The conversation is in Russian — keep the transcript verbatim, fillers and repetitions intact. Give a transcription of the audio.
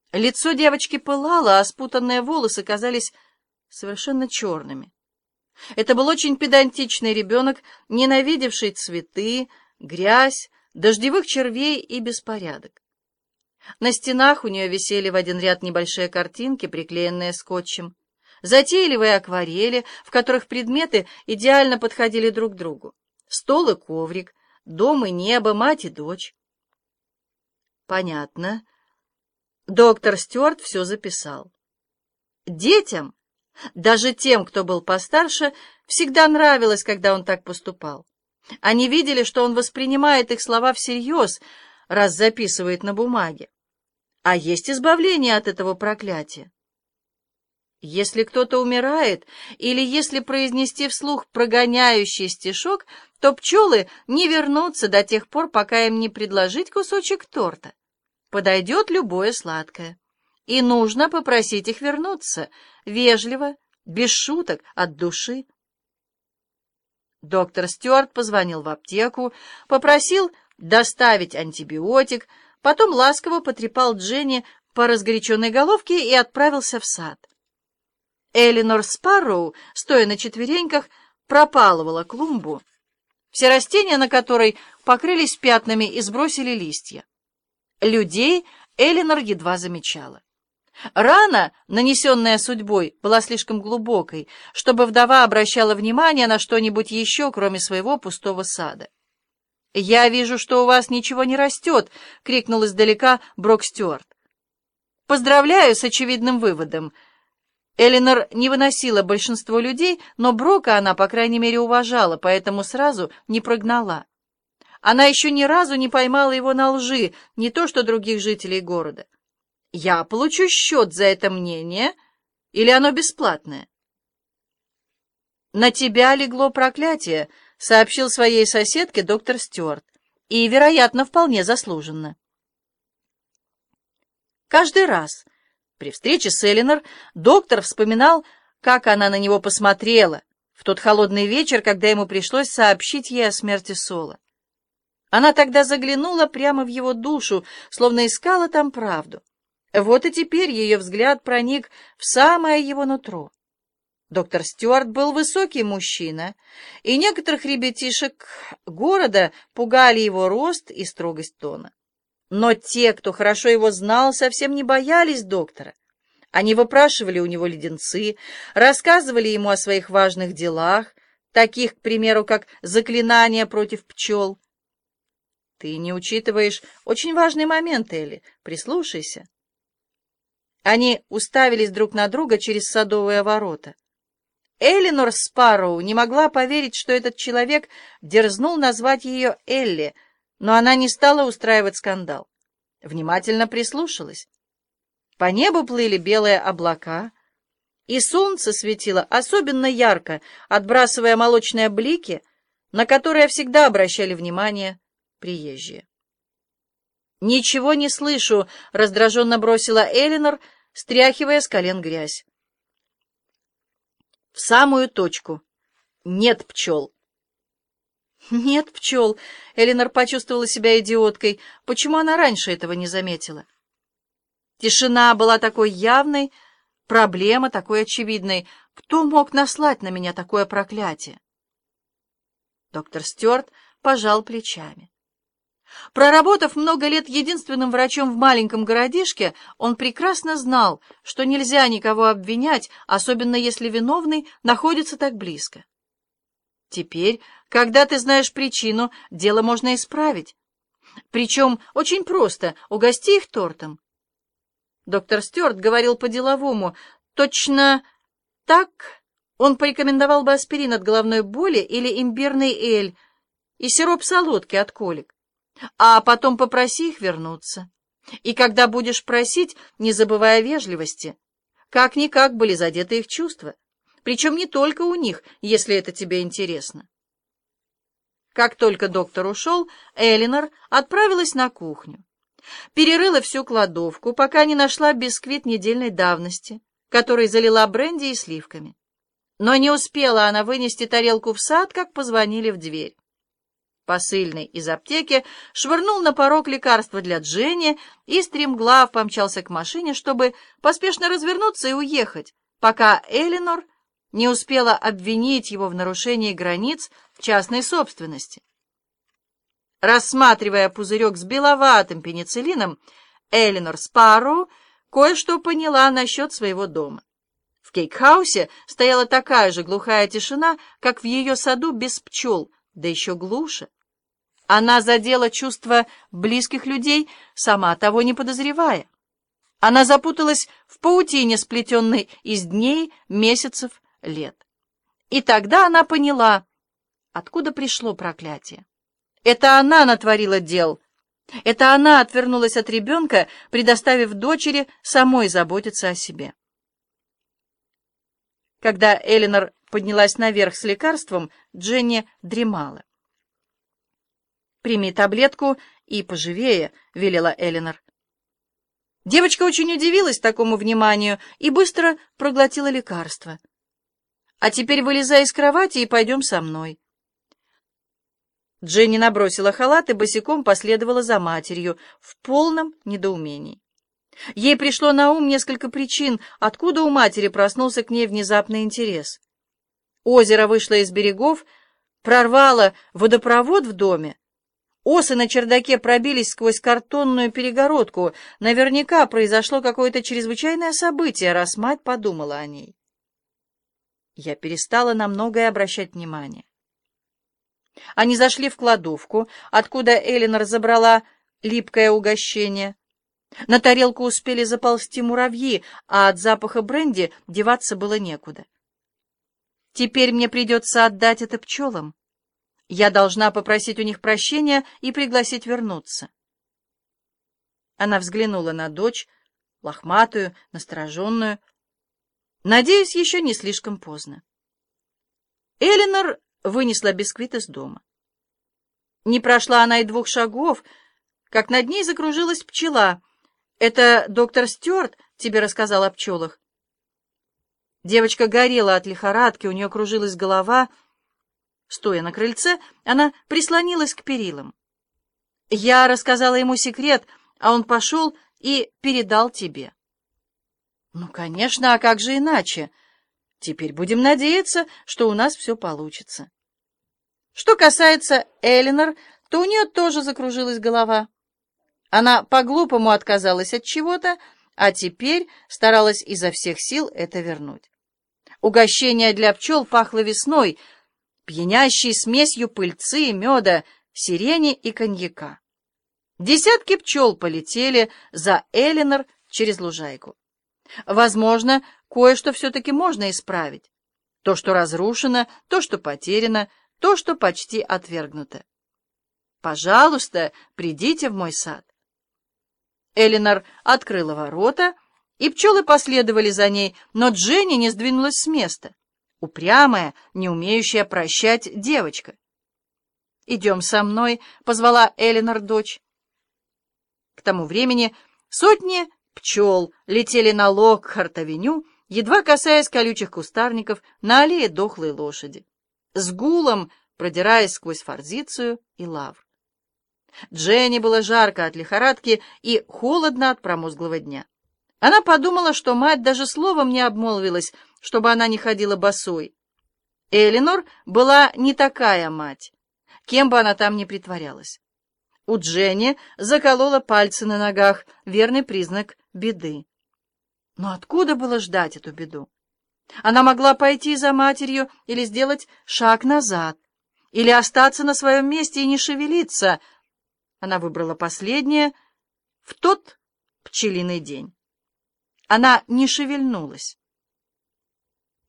Лицо девочки пылало, а спутанные волосы казались совершенно черными. Это был очень педантичный ребенок, ненавидевший цветы, грязь, дождевых червей и беспорядок. На стенах у нее висели в один ряд небольшие картинки, приклеенные скотчем, затейливые акварели, в которых предметы идеально подходили друг к другу. Стол и коврик, дом и небо, мать и дочь. Понятно. Доктор Стюарт все записал. Детям, даже тем, кто был постарше, всегда нравилось, когда он так поступал. Они видели, что он воспринимает их слова всерьез, раз записывает на бумаге. А есть избавление от этого проклятия. Если кто-то умирает, или если произнести вслух прогоняющий стишок, то пчелы не вернутся до тех пор, пока им не предложить кусочек торта. Подойдет любое сладкое. И нужно попросить их вернуться, вежливо, без шуток, от души. Доктор Стюарт позвонил в аптеку, попросил доставить антибиотик, потом ласково потрепал Дженни по разгоряченной головке и отправился в сад. Элинор Спарроу, стоя на четвереньках, пропалывала клумбу, все растения на которой покрылись пятнами и сбросили листья. Людей Элинор едва замечала. Рана, нанесенная судьбой, была слишком глубокой, чтобы вдова обращала внимание на что-нибудь еще, кроме своего пустого сада. «Я вижу, что у вас ничего не растет!» — крикнул издалека Брок Стюарт. «Поздравляю с очевидным выводом!» Элинор не выносила большинство людей, но Брока она, по крайней мере, уважала, поэтому сразу не прогнала. Она еще ни разу не поймала его на лжи, не то что других жителей города. «Я получу счет за это мнение, или оно бесплатное?» «На тебя легло проклятие», — сообщил своей соседке доктор Стюарт, «и, вероятно, вполне заслуженно». Каждый раз при встрече с Элинор доктор вспоминал, как она на него посмотрела в тот холодный вечер, когда ему пришлось сообщить ей о смерти Сола. Она тогда заглянула прямо в его душу, словно искала там правду. Вот и теперь ее взгляд проник в самое его нутро. Доктор Стюарт был высокий мужчина, и некоторых ребятишек города пугали его рост и строгость тона. Но те, кто хорошо его знал, совсем не боялись доктора. Они выпрашивали у него леденцы, рассказывали ему о своих важных делах, таких, к примеру, как заклинания против пчел. «Ты не учитываешь очень важный момент, Элли. Прислушайся». Они уставились друг на друга через садовые ворота. Элинор Спарроу не могла поверить, что этот человек дерзнул назвать ее Элли, но она не стала устраивать скандал. Внимательно прислушалась. По небу плыли белые облака, и солнце светило особенно ярко, отбрасывая молочные блики, на которые всегда обращали внимание приезжие. «Ничего не слышу», — раздраженно бросила Элинор, стряхивая с колен грязь. «В самую точку. Нет пчел». «Нет пчел», — Элинор почувствовала себя идиоткой. Почему она раньше этого не заметила? Тишина была такой явной, проблема такой очевидной. Кто мог наслать на меня такое проклятие? Доктор Стюарт пожал плечами. Проработав много лет единственным врачом в маленьком городишке, он прекрасно знал, что нельзя никого обвинять, особенно если виновный находится так близко. Теперь, когда ты знаешь причину, дело можно исправить. Причем очень просто — угости их тортом. Доктор Стюарт говорил по-деловому. Точно так он порекомендовал бы аспирин от головной боли или имбирный эль и сироп солодки от колик. А потом попроси их вернуться. И когда будешь просить, не забывай о вежливости. Как-никак были задеты их чувства. Причем не только у них, если это тебе интересно. Как только доктор ушел, Элинор отправилась на кухню. Перерыла всю кладовку, пока не нашла бисквит недельной давности, который залила бренди и сливками. Но не успела она вынести тарелку в сад, как позвонили в дверь. Посыльный из аптеки швырнул на порог лекарства для Дженни и стремглав помчался к машине, чтобы поспешно развернуться и уехать, пока Элинор не успела обвинить его в нарушении границ частной собственности. Рассматривая пузырек с беловатым пенициллином, Элинор Спарроу кое-что поняла насчет своего дома. В Кейкхаусе стояла такая же глухая тишина, как в ее саду без пчел, да еще глуше. Она задела чувства близких людей, сама того не подозревая. Она запуталась в паутине, сплетенной из дней, месяцев, лет. И тогда она поняла, откуда пришло проклятие. Это она натворила дел. Это она отвернулась от ребенка, предоставив дочери самой заботиться о себе. Когда Элинор поднялась наверх с лекарством, Дженни дремала. «Прими таблетку и поживее», — велела Элинор. Девочка очень удивилась такому вниманию и быстро проглотила лекарство. «А теперь вылезай из кровати и пойдем со мной». Дженни набросила халат и босиком последовала за матерью в полном недоумении. Ей пришло на ум несколько причин, откуда у матери проснулся к ней внезапный интерес. Озеро вышло из берегов, прорвало водопровод в доме. Осы на чердаке пробились сквозь картонную перегородку. Наверняка произошло какое-то чрезвычайное событие, раз мать подумала о ней. Я перестала на многое обращать внимание. Они зашли в кладовку, откуда Элинор забрала липкое угощение. На тарелку успели заползти муравьи, а от запаха бренди деваться было некуда. Теперь мне придется отдать это пчелам. Я должна попросить у них прощения и пригласить вернуться. Она взглянула на дочь, лохматую, настороженную. Надеюсь, еще не слишком поздно. Элинор вынесла бисквит из дома. Не прошла она и двух шагов, как над ней закружилась пчела. «Это доктор Стюарт тебе рассказал о пчелах?» Девочка горела от лихорадки, у нее кружилась голова. Стоя на крыльце, она прислонилась к перилам. «Я рассказала ему секрет, а он пошел и передал тебе». «Ну, конечно, а как же иначе? Теперь будем надеяться, что у нас все получится». Что касается Элинор, то у нее тоже закружилась голова. Она по-глупому отказалась от чего-то, а теперь старалась изо всех сил это вернуть. Угощение для пчел пахло весной, пьянящей смесью пыльцы, меда, сирени и коньяка. Десятки пчел полетели за Элинор через лужайку. Возможно, кое-что все-таки можно исправить. То, что разрушено, то, что потеряно, то, что почти отвергнуто. Пожалуйста, придите в мой сад. Элинор открыла ворота, и пчелы последовали за ней, но Дженни не сдвинулась с места. Упрямая, не умеющая прощать девочка. «Идем со мной», — позвала Элинор дочь. К тому времени сотни пчел летели на Локхарт-авеню, едва касаясь колючих кустарников на аллее дохлой лошади, с гулом продираясь сквозь форзицию и лавр. Дженни было жарко от лихорадки и холодно от промозглого дня. Она подумала, что мать даже словом не обмолвилась, чтобы она не ходила босой. Элинор была не такая мать, кем бы она там ни притворялась. У Дженни заколола пальцы на ногах, верный признак беды. Но откуда было ждать эту беду? Она могла пойти за матерью или сделать шаг назад, или остаться на своем месте и не шевелиться. Она выбрала последнее в тот пчелиный день. Она не шевельнулась.